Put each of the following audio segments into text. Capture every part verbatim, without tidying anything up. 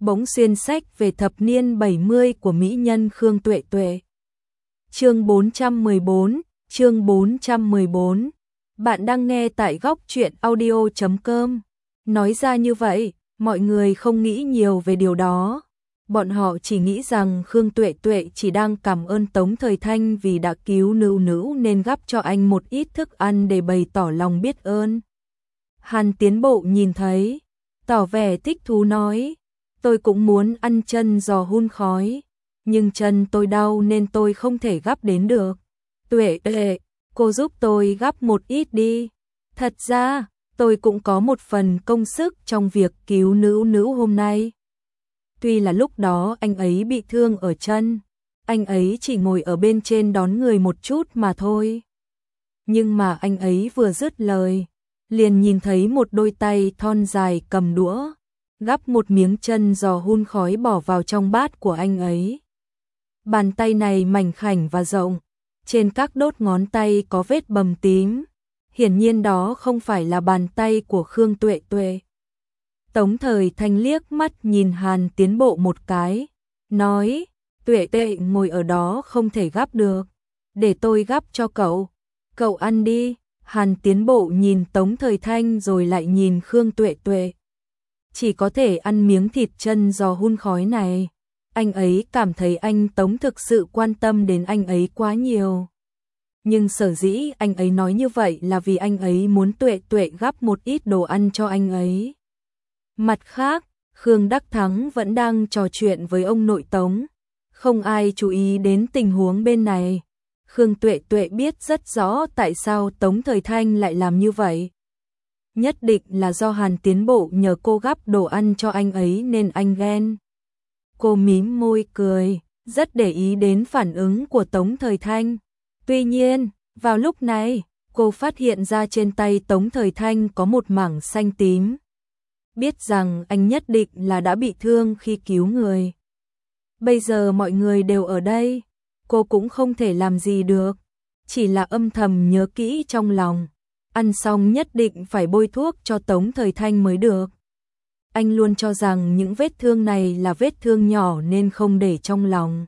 bỗng xuyên sách về thập niên bảy mươi của mỹ nhân Khương Tuệ Tuệ. Chương bốn trăm mười bốn, chương bốn trăm mười bốn. Bạn đang nghe tại góc truyện audio chấm com. Nói ra như vậy, mọi người không nghĩ nhiều về điều đó. Bọn họ chỉ nghĩ rằng Khương Tuệ Tuệ chỉ đang cảm ơn Tống Thời Thanh vì đã cứu Nữu Nữu nên gắp cho anh một ít thức ăn để bày tỏ lòng biết ơn. Hàn Tiến Bộ nhìn thấy, tỏ vẻ thích thú nói, tôi cũng muốn ăn chân giò hun khói, nhưng chân tôi đau nên tôi không thể gắp đến được. Tuệ Tuệ, cô giúp tôi gắp một ít đi. Thật ra, tôi cũng có một phần công sức trong việc cứu Nữu Nữu hôm nay. Tuy là lúc đó anh ấy bị thương ở chân, anh ấy chỉ ngồi ở bên trên đón người một chút mà thôi. Nhưng mà anh ấy vừa dứt lời, liền nhìn thấy một đôi tay thon dài cầm đũa, gắp một miếng chân giò hun khói bỏ vào trong bát của anh ấy. Bàn tay này mảnh khảnh và rộng, trên các đốt ngón tay có vết bầm tím, hiển nhiên đó không phải là bàn tay của Khương Tuệ Tuệ. Tống Thời Thanh liếc mắt nhìn Hàn Tiến Bộ một cái, nói, Tuệ Tuệ ngồi ở đó không thể gắp được, để tôi gắp cho cậu, cậu ăn đi. Hàn Tiến Bộ nhìn Tống Thời Thanh rồi lại nhìn Khương Tuệ Tuệ. Chỉ có thể ăn miếng thịt chân giò hun khói này. Anh ấy cảm thấy anh Tống thực sự quan tâm đến anh ấy quá nhiều. Nhưng sở dĩ anh ấy nói như vậy là vì anh ấy muốn Tuệ Tuệ gắp một ít đồ ăn cho anh ấy. Mặt khác, Khương Đắc Thắng vẫn đang trò chuyện với ông nội Tống. Không ai chú ý đến tình huống bên này. Khương Tuệ Tuệ biết rất rõ tại sao Tống Thời Thanh lại làm như vậy. Nhất định là do Hàn Tiến Bộ nhờ cô gắp đồ ăn cho anh ấy nên anh ghen. Cô mím môi cười, rất để ý đến phản ứng của Tống Thời Thanh. Tuy nhiên, vào lúc này, cô phát hiện ra trên tay Tống Thời Thanh có một mảng xanh tím. Biết rằng anh nhất định là đã bị thương khi cứu người. Bây giờ mọi người đều ở đây, cô cũng không thể làm gì được, chỉ là âm thầm nhớ kỹ trong lòng, ăn xong nhất định phải bôi thuốc cho Tống Thời Thanh mới được. Anh luôn cho rằng những vết thương này là vết thương nhỏ nên không để trong lòng.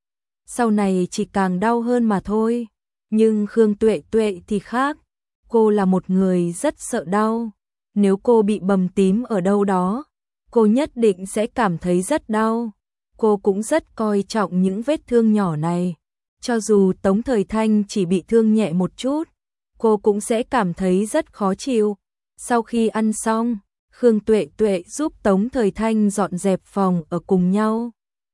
Sau này chỉ càng đau hơn mà thôi, nhưng Khương Tuệ Tuệ thì khác, cô là một người rất sợ đau. Nếu cô bị bầm tím ở đâu đó, cô nhất định sẽ cảm thấy rất đau. Cô cũng rất coi trọng những vết thương nhỏ này. Cho dù Tống Thời Thanh chỉ bị thương nhẹ một chút, cô cũng sẽ cảm thấy rất khó chịu. Sau khi ăn xong, Khương Tuệ Tuệ giúp Tống Thời Thanh dọn dẹp phòng ở cùng nhau.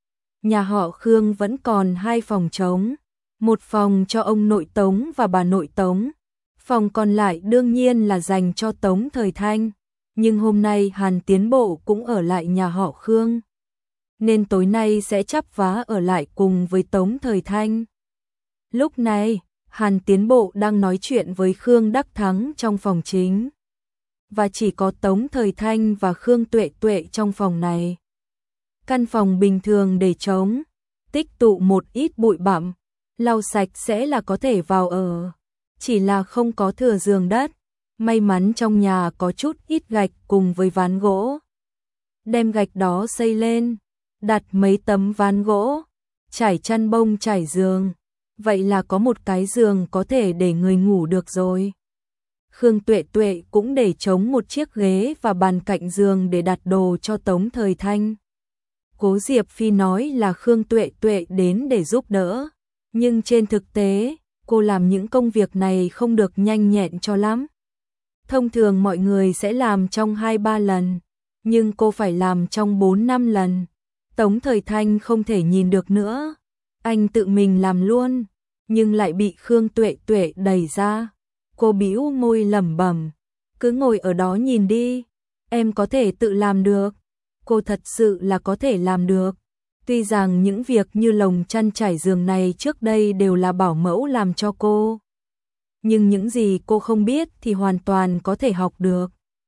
Nhà họ Khương vẫn còn hai phòng trống, một phòng cho ông nội Tống và bà nội Tống. Phòng còn lại đương nhiên là dành cho Tống Thời Thanh, nhưng hôm nay Hàn Tiến Bộ cũng ở lại nhà họ Khương, nên tối nay sẽ chắp vá ở lại cùng với Tống Thời Thanh. Lúc này, Hàn Tiến Bộ đang nói chuyện với Khương Đắc Thắng trong phòng chính, và chỉ có Tống Thời Thanh và Khương Tuệ Tuệ trong phòng này. Căn phòng bình thường để trống, tích tụ một ít bụi bặm, lau sạch sẽ là có thể vào ở. Chỉ là không có thừa giường đất, may mắn trong nhà có chút ít gạch cùng với ván gỗ. Đem gạch đó xây lên, đặt mấy tấm ván gỗ, trải chăn bông trải giường, vậy là có một cái giường có thể để người ngủ được rồi. Khương Tuệ Tuệ cũng để trống một chiếc ghế và bàn cạnh giường để đặt đồ cho Tống Thời Thanh. Cố Diệp Phi nói là Khương Tuệ Tuệ đến để giúp đỡ, nhưng trên thực tế, cô làm những công việc này không được nhanh nhẹn cho lắm. Thông thường mọi người sẽ làm trong hai ba lần, nhưng cô phải làm trong bốn năm lần. Tống Thời Thanh không thể nhìn được nữa, anh tự mình làm luôn, nhưng lại bị Khương Tuệ Tuệ đẩy ra. Cô bĩu môi lẩm bẩm, cứ ngồi ở đó nhìn đi, em có thể tự làm được. Cô thật sự là có thể làm được. Tuy rằng những việc như lồng chăn trải giường này trước đây đều là bảo mẫu làm cho cô, nhưng những gì cô không biết thì hoàn toàn có thể học được.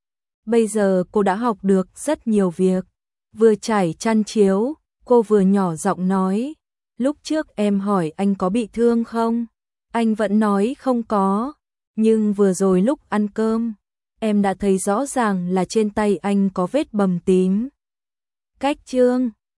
Bây giờ cô đã học được rất nhiều việc. Vừa trải chăn chiếu, cô vừa nhỏ giọng nói, lúc trước em hỏi anh có bị thương không? Anh vẫn nói không có, nhưng vừa rồi lúc ăn cơm, em đã thấy rõ ràng là trên tay anh có vết bầm tím. cách chương